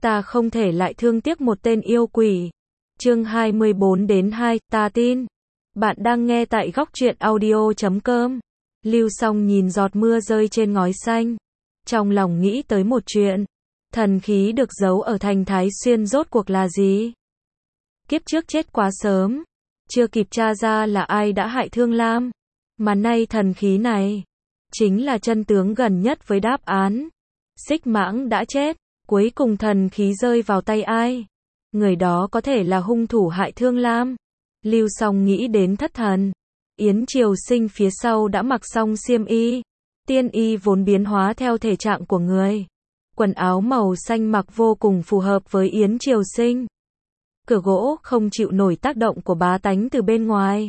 ta không thể lại thương tiếc một tên yêu quỷ. Chương 24-2, ta tin. Bạn đang nghe tại góc truyện audio.com. Lưu Song nhìn giọt mưa rơi trên ngói xanh. Trong lòng nghĩ tới một chuyện. Thần khí được giấu ở thành Thái Xuyên rốt cuộc là gì? Kiếp trước chết quá sớm. Chưa kịp tra ra là ai đã hại Thương Lam. Mà nay thần khí này chính là chân tướng gần nhất với đáp án. Xích Mãng đã chết. Cuối cùng thần khí rơi vào tay ai? Người đó có thể là hung thủ hại Thương Lam. Lưu Song nghĩ đến thất thần. Yến Triều Sinh phía sau đã mặc xong xiêm y. Tiên y vốn biến hóa theo thể trạng của người. Quần áo màu xanh mặc vô cùng phù hợp với Yến Triều Sinh. Cửa gỗ không chịu nổi tác động của bá tánh từ bên ngoài.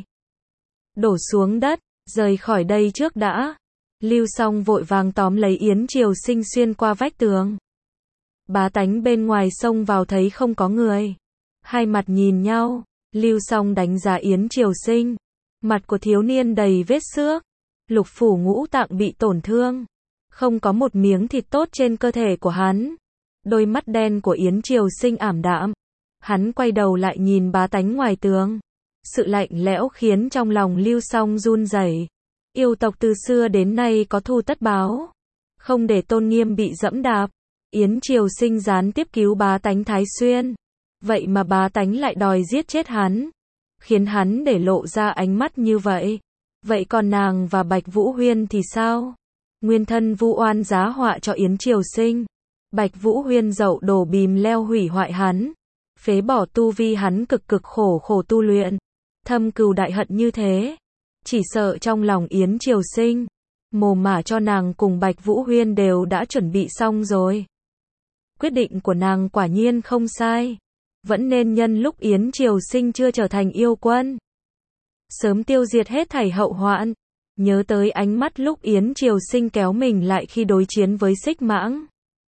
Đổ xuống đất, rời khỏi đây trước đã. Lưu Song vội vàng tóm lấy Yến Triều Sinh xuyên qua vách tường. Bá tánh bên ngoài xông vào thấy không có người. Hai mặt nhìn nhau, Lưu Song đánh giá Yến Triều Sinh. Mặt của thiếu niên đầy vết xước. Lục phủ ngũ tạng bị tổn thương. Không có một miếng thịt tốt trên cơ thể của hắn. Đôi mắt đen của Yến Triều Sinh ảm đạm. Hắn quay đầu lại nhìn bá tánh ngoài tường. Sự lạnh lẽo khiến trong lòng Lưu Song run rẩy. Yêu tộc từ xưa đến nay có thù tất báo. Không để tôn nghiêm bị dẫm đạp. Yến Triều Sinh gián tiếp cứu bá tánh Thái Xuyên. Vậy mà bá tánh lại đòi giết chết hắn. Khiến hắn để lộ ra ánh mắt như vậy. Vậy còn nàng và Bạch Vũ Huyên thì sao? Nguyên thân vu oan giá họa cho Yến Triều Sinh. Bạch Vũ Huyên dậu đổ bìm leo hủy hoại hắn. Phế bỏ tu vi hắn cực cực khổ tu luyện. Thâm cừu đại hận như thế. Chỉ sợ trong lòng Yến Triều Sinh. Mồ mả cho nàng cùng Bạch Vũ Huyên đều đã chuẩn bị xong rồi. Quyết định của nàng quả nhiên không sai. Vẫn nên nhân lúc Yến Triều Sinh chưa trở thành yêu quân. Sớm tiêu diệt hết thảy hậu hoạn. Nhớ tới ánh mắt lúc Yến Triều Sinh kéo mình lại khi đối chiến với Xích Mãng.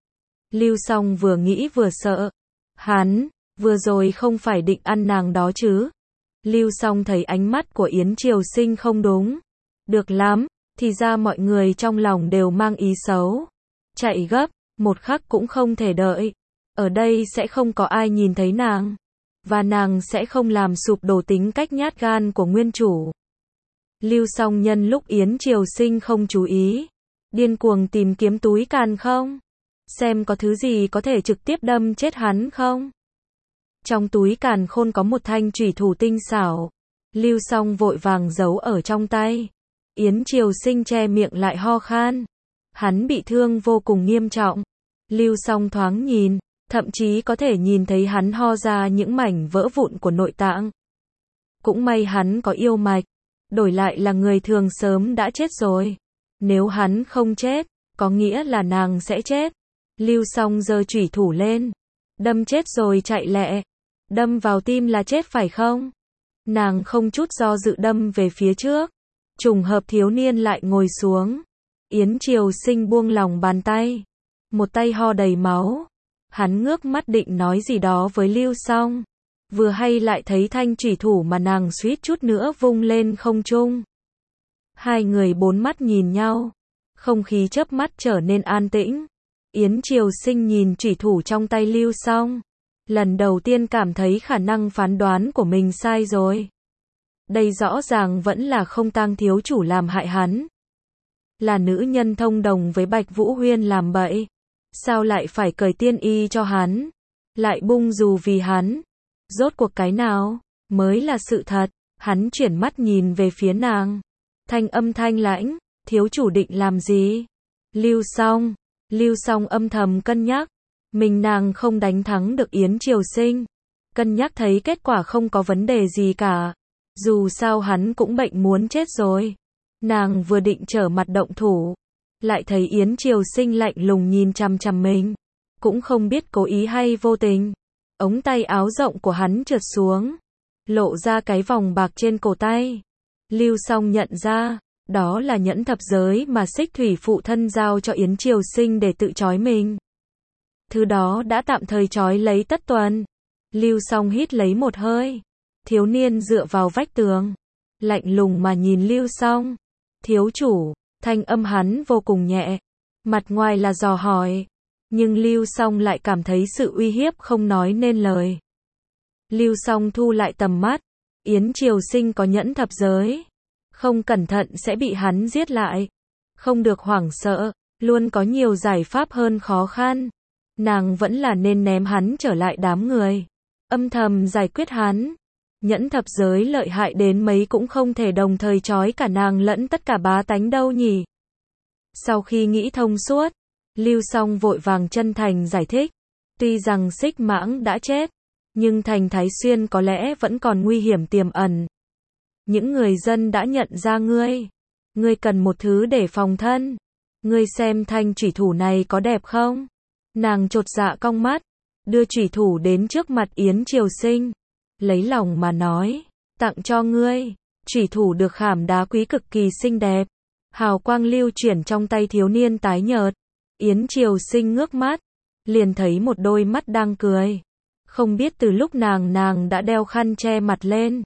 Lưu Song vừa nghĩ vừa sợ. Hắn, vừa rồi không phải định ăn nàng đó chứ. Lưu Song thấy ánh mắt của Yến Triều Sinh không đúng. Được lắm, thì ra mọi người trong lòng đều mang ý xấu. Chạy gấp, một khắc cũng không thể đợi. Ở đây sẽ không có ai nhìn thấy nàng. Và nàng sẽ không làm sụp đổ tính cách nhát gan của nguyên chủ. Lưu Song nhân lúc Yến Triều Sinh không chú ý. Điên cuồng tìm kiếm túi càn không? Xem có thứ gì có thể trực tiếp đâm chết hắn không? Trong túi càn khôn có một thanh chủy thủ tinh xảo. Lưu Song vội vàng giấu ở trong tay. Yến Triều Sinh che miệng lại ho khan. Hắn bị thương vô cùng nghiêm trọng. Lưu Song thoáng nhìn. Thậm chí có thể nhìn thấy hắn ho ra những mảnh vỡ vụn của nội tạng. Cũng may hắn có yêu mạch. Đổi lại là người thường sớm đã chết rồi. Nếu hắn không chết, có nghĩa là nàng sẽ chết. Lưu Song giơ chủy thủ lên. Đâm chết rồi chạy lẹ. Đâm vào tim là chết phải không? Nàng không chút do dự đâm về phía trước. Trùng hợp thiếu niên lại ngồi xuống. Yến Triều Sinh buông lòng bàn tay. Một tay ho đầy máu. Hắn ngước mắt định nói gì đó với Lưu Song. Vừa hay lại thấy thanh chủy thủ mà nàng suýt chút nữa vung lên không trung. Hai người bốn mắt nhìn nhau. Không khí chớp mắt trở nên an tĩnh. Yến Triều Sinh nhìn chủy thủ trong tay Lưu Song. Lần đầu tiên cảm thấy khả năng phán đoán của mình sai rồi. Đây rõ ràng vẫn là không tang thiếu chủ làm hại hắn. Là nữ nhân thông đồng với Bạch Vũ Huyên làm bậy. Sao lại phải cởi tiên y cho hắn? Lại bung dù vì hắn? Rốt cuộc cái nào mới là sự thật? Hắn chuyển mắt nhìn về phía nàng. Thanh âm thanh lãnh, thiếu chủ định làm gì? Lưu Song âm thầm cân nhắc. Mình nàng không đánh thắng được Yến Triều Sinh. Cân nhắc thấy kết quả không có vấn đề gì cả. Dù sao hắn cũng bệnh muốn chết rồi. Nàng vừa định trở mặt động thủ. Lại thấy Yến Triều Sinh lạnh lùng nhìn chằm chằm mình. Cũng không biết cố ý hay vô tình. Ống tay áo rộng của hắn trượt xuống. Lộ ra cái vòng bạc trên cổ tay. Lưu Song nhận ra. Đó là nhẫn thập giới mà Xích Thủy phụ thân giao cho Yến Triều Sinh để tự trói mình. Thứ đó đã tạm thời trói lấy Tất Tuần. Lưu Song hít lấy một hơi. Thiếu niên dựa vào vách tường. Lạnh lùng mà nhìn Lưu Song. Thiếu chủ. Thanh âm hắn vô cùng nhẹ. Mặt ngoài là dò hỏi. Nhưng Lưu Song lại cảm thấy sự uy hiếp không nói nên lời. Lưu Song thu lại tầm mắt, Yến Triều Sinh có nhẫn thập giới, không cẩn thận sẽ bị hắn giết lại. Không được hoảng sợ, luôn có nhiều giải pháp hơn khó khăn. Nàng vẫn là nên ném hắn trở lại đám người, âm thầm giải quyết hắn. Nhẫn thập giới lợi hại đến mấy cũng không thể đồng thời trói cả nàng lẫn tất cả bá tánh đâu nhỉ. Sau khi nghĩ thông suốt, Lưu Song vội vàng chân thành giải thích. Tuy rằng Xích Mãng đã chết, nhưng thành Thái Xuyên có lẽ vẫn còn nguy hiểm tiềm ẩn. Những người dân đã nhận ra ngươi. Ngươi cần một thứ để phòng thân. Ngươi xem thanh chủy thủ này có đẹp không? Nàng chột dạ cong mắt, đưa chủy thủ đến trước mặt Yến Triều Sinh. Lấy lòng mà nói, tặng cho ngươi. Chủy thủ được khảm đá quý cực kỳ xinh đẹp. Hào quang lưu chuyển trong tay thiếu niên tái nhợt. Yến Triều Sinh ngước mắt, liền thấy một đôi mắt đang cười. Không biết từ lúc nàng đã đeo khăn che mặt lên.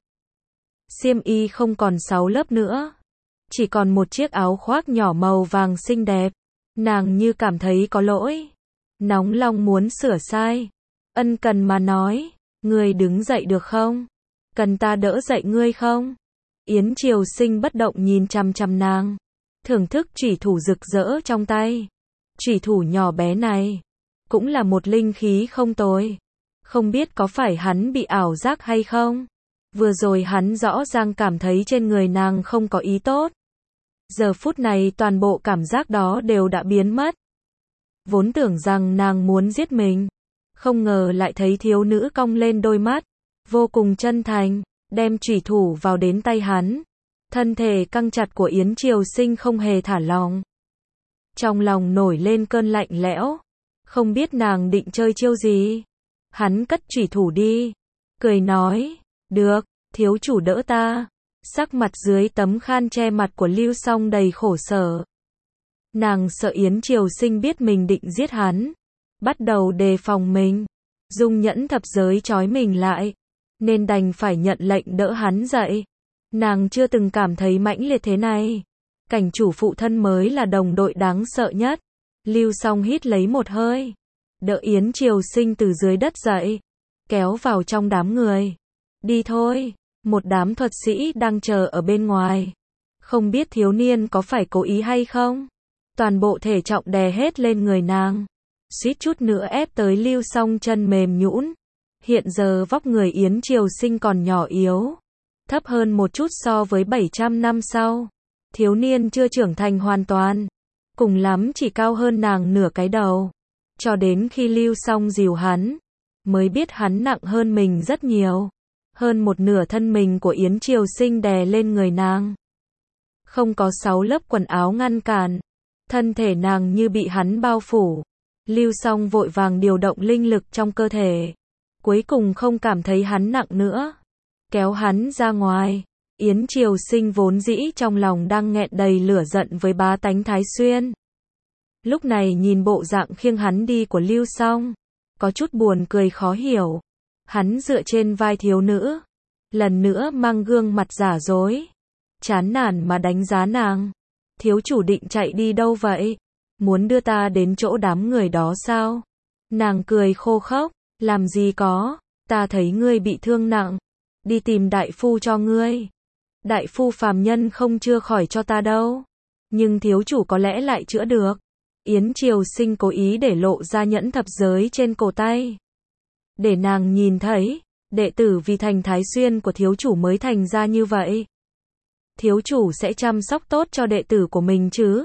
Xiêm y không còn 6 lớp nữa, chỉ còn một chiếc áo khoác nhỏ màu vàng xinh đẹp. Nàng như cảm thấy có lỗi, nóng lòng muốn sửa sai, ân cần mà nói, ngươi đứng dậy được không? Cần ta đỡ dậy ngươi không? Yến Triều Sinh bất động nhìn chằm chằm nàng, thưởng thức chủy thủ rực rỡ trong tay. Chủy thủ nhỏ bé này, cũng là một linh khí không tồi. Không biết có phải hắn bị ảo giác hay không? Vừa rồi hắn rõ ràng cảm thấy trên người nàng không có ý tốt. Giờ phút này toàn bộ cảm giác đó đều đã biến mất. Vốn tưởng rằng nàng muốn giết mình, không ngờ lại thấy thiếu nữ cong lên đôi mắt, vô cùng chân thành, đem chủy thủ vào đến tay hắn. Thân thể căng chặt của Yến Triều Sinh không hề thả lỏng. Trong lòng nổi lên cơn lạnh lẽo, không biết nàng định chơi chiêu gì. Hắn cất chủy thủ đi, cười nói, được, thiếu chủ đỡ ta. Sắc mặt dưới tấm khăn che mặt của Lưu Song đầy khổ sở. Nàng sợ Yến Triều Sinh biết mình định giết hắn, bắt đầu đề phòng mình, dùng nhẫn thập giới trói mình lại, nên đành phải nhận lệnh đỡ hắn dậy. Nàng chưa từng cảm thấy mãnh liệt thế này. Cảnh chủ phụ thân mới là đồng đội đáng sợ nhất. Lưu Song hít lấy một hơi, đỡ Yến Triều Sinh từ dưới đất dậy, kéo vào trong đám người. Đi thôi, một đám thuật sĩ đang chờ ở bên ngoài. Không biết thiếu niên có phải cố ý hay không? Toàn bộ thể trọng đè hết lên người nàng, suýt chút nữa ép tới Lưu Song chân mềm nhũn. Hiện giờ vóc người Yến Triều Sinh còn nhỏ yếu, thấp hơn một chút so với 700 năm sau. Thiếu niên chưa trưởng thành hoàn toàn, cùng lắm chỉ cao hơn nàng nửa cái đầu. Cho đến khi Lưu Song dìu hắn, mới biết hắn nặng hơn mình rất nhiều. Hơn một nửa thân mình của Yến Triều Sinh đè lên người nàng. Không có 6 lớp quần áo ngăn cản, thân thể nàng như bị hắn bao phủ. Lưu Song vội vàng điều động linh lực trong cơ thể, cuối cùng không cảm thấy hắn nặng nữa, kéo hắn ra ngoài. Yến Triều Sinh vốn dĩ trong lòng đang nghẹn đầy lửa giận với bá tánh Thái Xuyên. Lúc này nhìn bộ dạng khiêng hắn đi của Lưu Song, có chút buồn cười khó hiểu. Hắn dựa trên vai thiếu nữ, lần nữa mang gương mặt giả dối, chán nản mà đánh giá nàng. Thiếu chủ định chạy đi đâu vậy? Muốn đưa ta đến chỗ đám người đó sao? Nàng cười khô khốc, làm gì có, ta thấy ngươi bị thương nặng, đi tìm đại phu cho ngươi. Đại phu phàm nhân không chữa khỏi cho ta đâu, nhưng thiếu chủ có lẽ lại chữa được. Yến Triều Sinh cố ý để lộ ra nhẫn thập giới trên cổ tay, để nàng nhìn thấy, đệ tử vì thành Thái Xuyên của thiếu chủ mới thành ra như vậy. Thiếu chủ sẽ chăm sóc tốt cho đệ tử của mình chứ?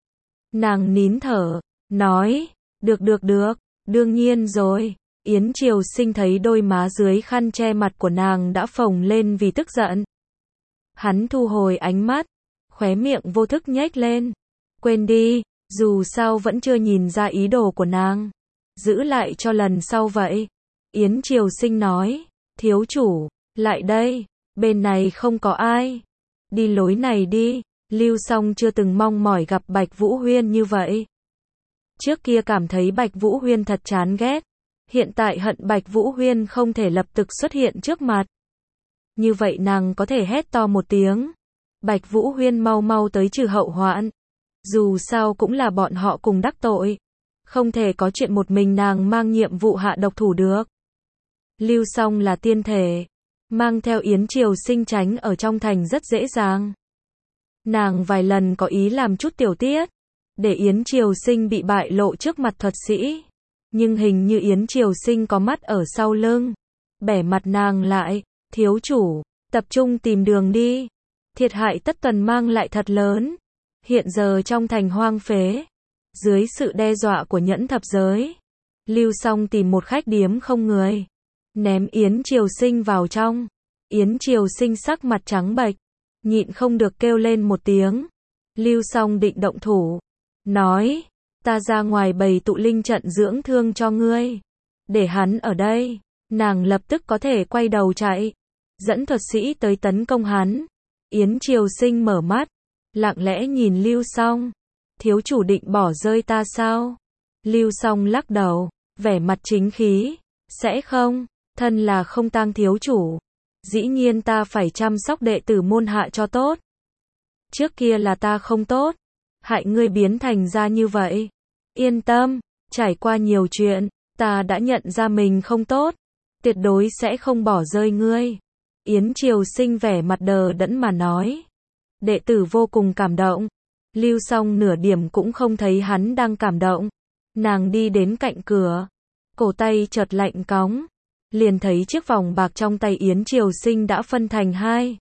Nàng nín thở, nói, được, đương nhiên rồi. Yến Triều Sinh thấy đôi má dưới khăn che mặt của nàng đã phồng lên vì tức giận. Hắn thu hồi ánh mắt, khóe miệng vô thức nhếch lên. Quên đi, dù sao vẫn chưa nhìn ra ý đồ của nàng. Giữ lại cho lần sau vậy. Yến Triều Sinh nói, thiếu chủ, lại đây, bên này không có ai. Đi lối này đi. Lưu Song chưa từng mong mỏi gặp Bạch Vũ Huyên như vậy. Trước kia cảm thấy Bạch Vũ Huyên thật chán ghét. Hiện tại hận Bạch Vũ Huyên không thể lập tức xuất hiện trước mặt. Như vậy nàng có thể hét to một tiếng. Bạch Vũ Huyên mau mau tới trừ hậu hoạn. Dù sao cũng là bọn họ cùng đắc tội. Không thể có chuyện một mình nàng mang nhiệm vụ hạ độc thủ được. Lưu Song là tiên thể, mang theo Yến Triều Sinh tránh ở trong thành rất dễ dàng. Nàng vài lần có ý làm chút tiểu tiết, để Yến Triều Sinh bị bại lộ trước mặt thuật sĩ. Nhưng hình như Yến Triều Sinh có mắt ở sau lưng. Bẻ mặt nàng lại, thiếu chủ, tập trung tìm đường đi. Thiệt hại tất tần mang lại thật lớn. Hiện giờ trong thành hoang phế, dưới sự đe dọa của nhẫn thập giới, Lưu Song tìm một khách điếm không người, ném Yến Triều Sinh vào trong. Yến Triều Sinh sắc mặt trắng bệch, nhịn không được kêu lên một tiếng. Lưu Song định động thủ, nói, ta ra ngoài bày tụ linh trận dưỡng thương cho ngươi, để hắn ở đây. Nàng lập tức có thể quay đầu chạy, dẫn thuật sĩ tới tấn công hắn. Yến Triều Sinh mở mắt, lặng lẽ nhìn Lưu Song. Thiếu chủ định bỏ rơi ta sao? Lưu Song lắc đầu, vẻ mặt chính khí. Sẽ không, thân là không tang thiếu chủ. Dĩ nhiên ta phải chăm sóc đệ tử môn hạ cho tốt. Trước kia là ta không tốt, hại ngươi biến thành ra như vậy. Yên tâm, trải qua nhiều chuyện, ta đã nhận ra mình không tốt. Tuyệt đối sẽ không bỏ rơi ngươi. Yến Triều Sinh vẻ mặt đờ đẫn mà nói. Đệ tử vô cùng cảm động. Lưu Song nửa điểm cũng không thấy hắn đang cảm động. Nàng đi đến cạnh cửa, cổ tay chợt lạnh cóng, liền thấy chiếc vòng bạc trong tay Yến Triều Sinh đã phân thành hai.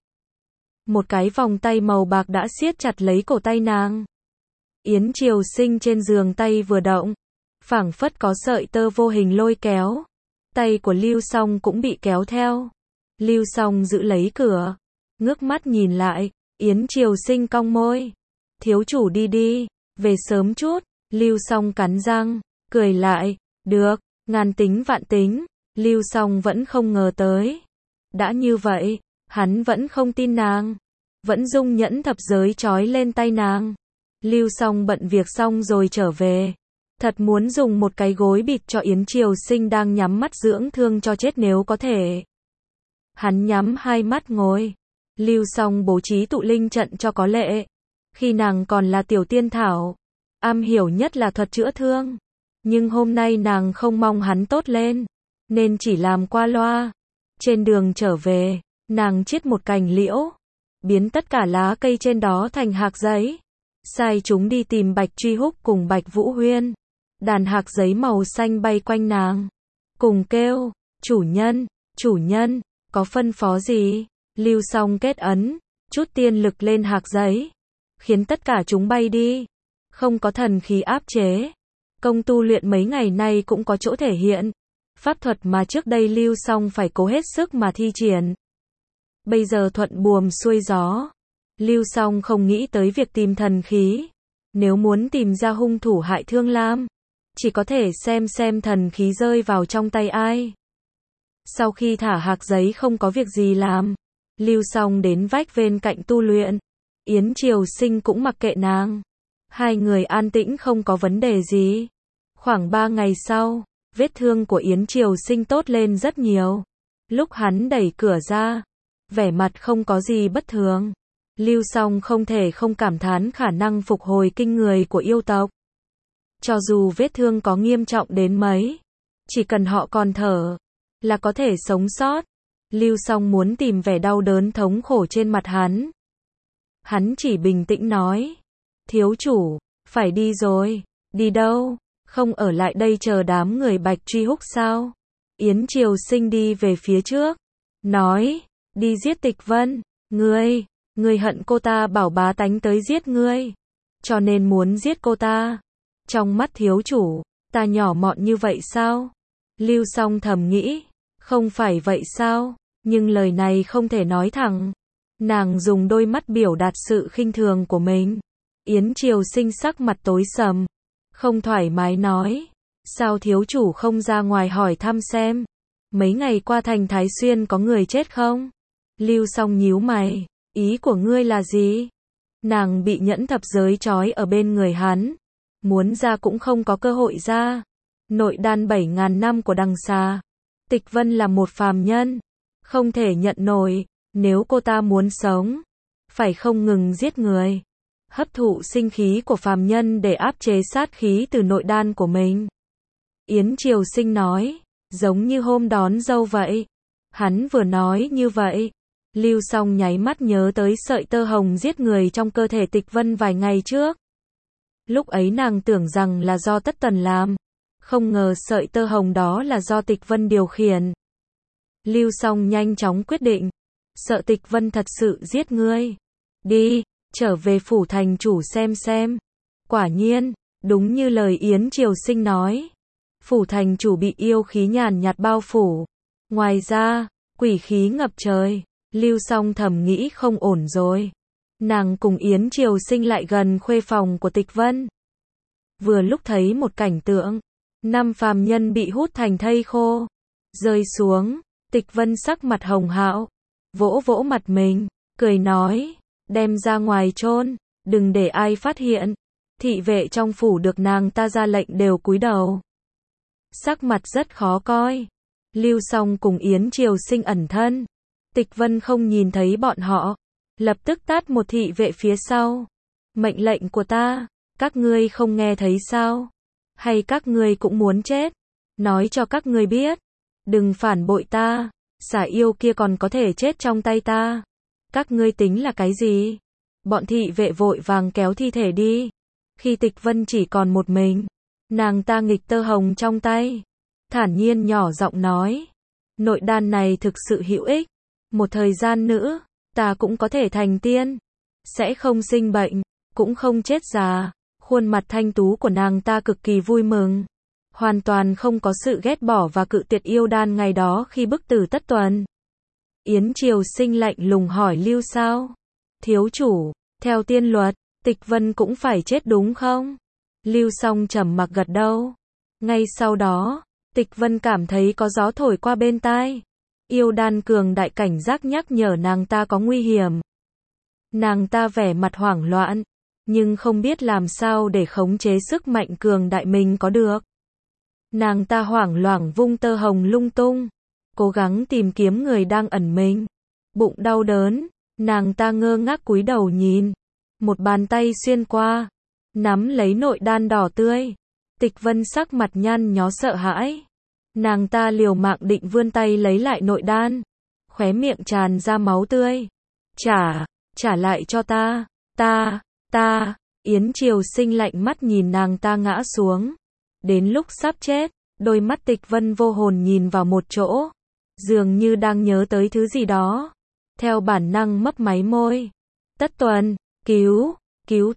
Một cái vòng tay màu bạc đã siết chặt lấy cổ tay nàng. Yến Triều Sinh trên giường tay vừa động, phảng phất có sợi tơ vô hình lôi kéo. Tay của Lưu Song cũng bị kéo theo. Lưu Song giữ lấy cửa, ngước mắt nhìn lại. Yến Triều Sinh cong môi. Thiếu chủ đi đi, về sớm chút. Lưu Song cắn răng, cười lại. Được, ngàn tính vạn tính. Lưu Song vẫn không ngờ tới. Đã như vậy, hắn vẫn không tin nàng. Vẫn dung nhẫn thập giới trói lên tay nàng. Lưu Song bận việc xong rồi trở về. Thật muốn dùng một cái gối bịt cho Yến Triều Sinh đang nhắm mắt dưỡng thương cho chết nếu có thể. Hắn nhắm hai mắt ngồi. Lưu Song bố trí tụ linh trận cho có lệ. Khi nàng còn là tiểu tiên thảo, am hiểu nhất là thuật chữa thương. Nhưng hôm nay nàng không mong hắn tốt lên, nên chỉ làm qua loa. Trên đường trở về, nàng chiết một cành liễu, biến tất cả lá cây trên đó thành hạc giấy. Sai chúng đi tìm Bạch Truy Húc cùng Bạch Vũ Huyên. Đàn hạc giấy màu xanh bay quanh nàng, cùng kêu, chủ nhân, có phân phó gì? Lưu Song kết ấn, chút tiên lực lên hạc giấy, khiến tất cả chúng bay đi. Không có thần khí áp chế. Công tu luyện mấy ngày nay cũng có chỗ thể hiện. Pháp thuật mà trước đây Lưu Song phải cố hết sức mà thi triển. Bây giờ thuận buồm xuôi gió. Lưu Song không nghĩ tới việc tìm thần khí. Nếu muốn tìm ra hung thủ hại Thương Lam, chỉ có thể xem thần khí rơi vào trong tay ai. Sau khi thả hạc giấy không có việc gì làm, Lưu Song đến vách bên cạnh tu luyện. Yến Triều Sinh cũng mặc kệ nàng. Hai người an tĩnh không có vấn đề gì. Khoảng 3 ngày sau, vết thương của Yến Triều Sinh tốt lên rất nhiều. Lúc hắn đẩy cửa ra, vẻ mặt không có gì bất thường. Lưu Song không thể không cảm thán khả năng phục hồi kinh người của yêu tộc. Cho dù vết thương có nghiêm trọng đến mấy, chỉ cần họ còn thở, là có thể sống sót. Lưu Song muốn tìm vẻ đau đớn thống khổ trên mặt hắn. Hắn chỉ bình tĩnh nói. Thiếu chủ, phải đi rồi. Đi đâu? Không ở lại đây chờ đám người Bạch Truy Húc sao? Yến Triều Sinh đi về phía trước. Nói, đi giết Tịch Vân. Ngươi hận cô ta bảo bá tánh tới giết ngươi. Cho nên muốn giết cô ta. Trong mắt thiếu chủ, ta nhỏ mọn như vậy sao? Lưu Song thầm nghĩ, không phải vậy sao? Nhưng lời này không thể nói thẳng. Nàng dùng đôi mắt biểu đạt sự khinh thường của mình. Yến Triều Sinh sắc mặt tối sầm, không thoải mái nói, sao thiếu chủ không ra ngoài hỏi thăm xem, mấy ngày qua thành Thái Xuyên có người chết không? Lưu Song nhíu mày, ý của ngươi là gì? Nàng bị nhẫn thập giới trói ở bên người hắn, muốn ra cũng không có cơ hội ra. Nội đan 7.000 năm của đằng xà, Tịch Vân là một phàm nhân, không thể nhận nổi. Nếu cô ta muốn sống, phải không ngừng giết người. hấp thụ sinh khí của phàm nhân để áp chế sát khí từ nội đan của mình. Yến Triều Sinh nói, giống như hôm đón dâu vậy. Hắn vừa nói như vậy, Lưu Song nháy mắt nhớ tới sợi tơ hồng giết người trong cơ thể Tịch Vân vài ngày trước. Lúc ấy nàng tưởng rằng là do Tất Tần làm, không ngờ sợi tơ hồng đó là do Tịch Vân điều khiển. Lưu Song nhanh chóng quyết định, sợ Tịch Vân thật sự giết ngươi. Đi, trở về phủ thành chủ xem. Quả nhiên, đúng như lời Yến Triều Sinh nói. Phủ thành chủ bị yêu khí nhàn nhạt bao phủ. Ngoài ra, quỷ khí ngập trời. Lưu Song thầm nghĩ không ổn rồi. Nàng cùng Yến Triều Sinh lại gần khuê phòng của Tịch Vân. Vừa lúc thấy một cảnh tượng, 5 phàm nhân bị hút thành thây khô, rơi xuống. Tịch Vân sắc mặt hồng hào, vỗ vỗ mặt mình, cười nói, đem ra ngoài chôn, đừng để ai phát hiện. Thị vệ trong phủ được nàng ta ra lệnh đều cúi đầu. Sắc mặt rất khó coi. Lưu Song cùng Yến Triều Sinh ẩn thân. Tịch Vân không nhìn thấy bọn họ, lập tức tát một thị vệ phía sau. Mệnh lệnh của ta, các ngươi không nghe thấy sao? Hay các ngươi cũng muốn chết? Nói cho các ngươi biết, đừng phản bội ta, xả yêu kia còn có thể chết trong tay ta. Các ngươi tính là cái gì? Bọn thị vệ vội vàng kéo thi thể đi. Khi Tịch Vân chỉ còn một mình, nàng ta nghịch tơ hồng trong tay, thản nhiên nhỏ giọng nói, nội đan này thực sự hữu ích. Một thời gian nữa, ta cũng có thể thành tiên, sẽ không sinh bệnh, cũng không chết già. Khuôn mặt thanh tú của nàng ta cực kỳ vui mừng, hoàn toàn không có sự ghét bỏ và cự tuyệt yêu đan ngày đó khi bức tử Tất Tuần. Yến Triều Sinh lạnh lùng hỏi Lưu sao? Thiếu chủ, theo tiên luật, Tịch Vân cũng phải chết đúng không? Lưu Song trầm mặc gật đầu. Ngay sau đó, Tịch Vân cảm thấy có gió thổi qua bên tai. Yêu đan cường đại cảnh giác nhắc nhở nàng ta có nguy hiểm. Nàng ta vẻ mặt hoảng loạn, nhưng không biết làm sao để khống chế sức mạnh cường đại mình có được. Nàng ta hoảng loạn vung tơ hồng lung tung, cố gắng tìm kiếm người đang ẩn mình. Bụng đau đớn, nàng ta ngơ ngác cúi đầu nhìn. Một bàn tay xuyên qua, nắm lấy nội đan đỏ tươi. Tịch Vân sắc mặt nhăn nhó sợ hãi. Nàng ta liều mạng định vươn tay lấy lại nội đan. Khóe miệng tràn ra máu tươi. Trả lại cho ta. Ta. Yến Triều Sinh lạnh mắt nhìn nàng ta ngã xuống. Đến lúc sắp chết, đôi mắt Tịch Vân vô hồn nhìn vào một chỗ, dường như đang nhớ tới thứ gì đó. Theo bản năng mấp máy môi. Tất Tuần, cứu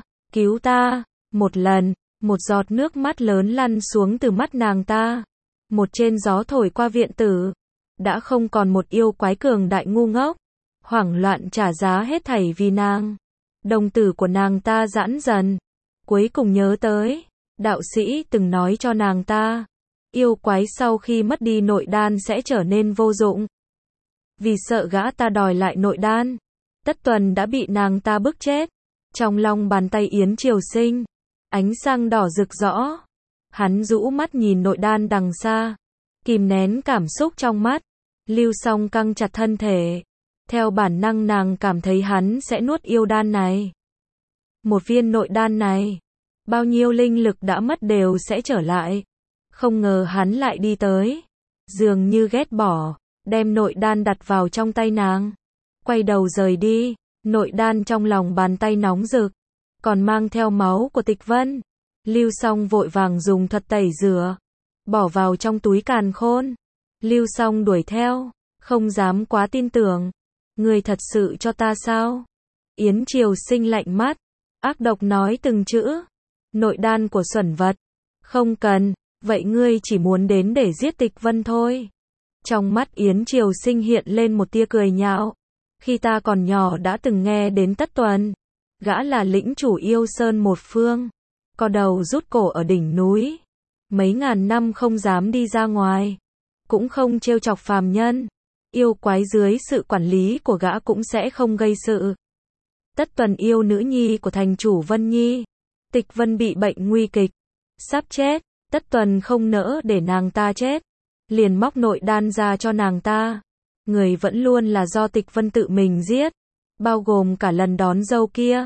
ta. Một lần, một giọt nước mắt lớn lăn xuống từ mắt nàng ta. Một trên gió thổi qua viện tử, đã không còn một yêu quái cường đại ngu ngốc, hoảng loạn trả giá hết thảy vì nàng. Đồng tử của nàng ta giãn dần, cuối cùng nhớ tới, đạo sĩ từng nói cho nàng ta, yêu quái sau khi mất đi nội đan sẽ trở nên vô dụng. Vì sợ gã ta đòi lại nội đan, Tất Tuần đã bị nàng ta bức chết. Trong lòng bàn tay Yến Triều Sinh, ánh sáng đỏ rực rõ. Hắn rũ mắt nhìn nội đan đằng xa, kìm nén cảm xúc trong mắt. Lưu Song căng chặt thân thể. Theo bản năng nàng cảm thấy hắn sẽ nuốt yêu đan này. Một viên nội đan này, bao nhiêu linh lực đã mất đều sẽ trở lại. Không ngờ hắn lại đi tới, dường như ghét bỏ, đem nội đan đặt vào trong tay nàng. Quay đầu rời đi, nội đan trong lòng bàn tay nóng rực, còn mang theo máu của Tịch Vân. Lưu Song vội vàng dùng thuật tẩy rửa, bỏ vào trong túi càn khôn. Lưu Song đuổi theo, không dám quá tin tưởng. Ngươi thật sự cho ta sao? Yến Triều Sinh lạnh mắt, ác độc nói từng chữ. Nội đan của xuẩn vật. Không cần, vậy ngươi chỉ muốn đến để giết Tịch Vân thôi. Trong mắt Yến Triều Sinh hiện lên một tia cười nhạo. Khi ta còn nhỏ đã từng nghe đến Tất Tuần. Gã là lĩnh chủ yêu sơn một phương, co đầu rút cổ ở đỉnh núi. Mấy ngàn năm không dám đi ra ngoài, cũng không trêu chọc phàm nhân. Yêu quái dưới sự quản lý của gã cũng sẽ không gây sự. Tất Tuần yêu nữ nhi của thành chủ Vân Nhi. Tịch Vân bị bệnh nguy kịch, sắp chết. Tất Tuần không nỡ để nàng ta chết, liền móc nội đan ra cho nàng ta. Người vẫn luôn là do Tịch Vân tự mình giết, bao gồm cả lần đón dâu kia.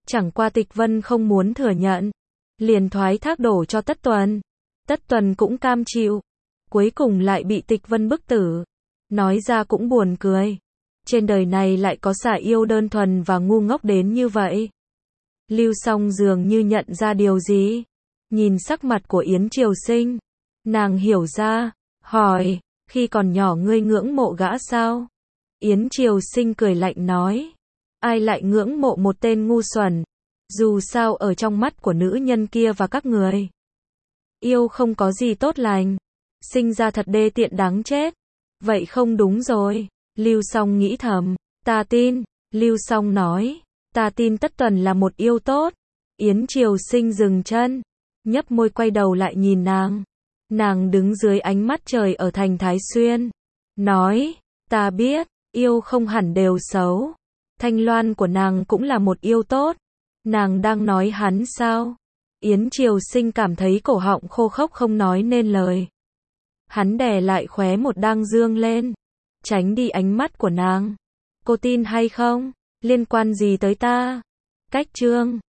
Chẳng qua Tịch Vân không muốn thừa nhận, liền thoái thác đổ cho Tất Tuần. Tất Tuần cũng cam chịu, cuối cùng lại bị Tịch Vân bức tử. Nói ra cũng buồn cười. Trên đời này lại có xả yêu đơn thuần và ngu ngốc đến như vậy. Lưu Song dường như nhận ra điều gì. Nhìn sắc mặt của Yến Triều Sinh, nàng hiểu ra, hỏi, khi còn nhỏ ngươi ngưỡng mộ gã sao? Yến Triều Sinh cười lạnh nói, ai lại ngưỡng mộ một tên ngu xuẩn, dù sao ở trong mắt của nữ nhân kia và các người. Yêu không có gì tốt lành, sinh ra thật đê tiện đáng chết. Vậy không đúng rồi, Lưu Song nghĩ thầm, ta tin, Lưu Song nói, ta tin Tất Tuần là một yêu tốt. Yến Triều Sinh dừng chân, nhấp môi quay đầu lại nhìn nàng. Nàng đứng dưới ánh mắt trời ở thành Thái Xuyên, nói, ta biết, yêu không hẳn đều xấu. Thanh Loan của nàng cũng là một yêu tốt. Nàng đang nói hắn sao? Yến Triều Sinh cảm thấy cổ họng khô khốc không nói nên lời. Hắn đè lại khóe một đang dương lên, tránh đi ánh mắt của nàng. Cô tin hay không? Liên quan gì tới ta? Cách chương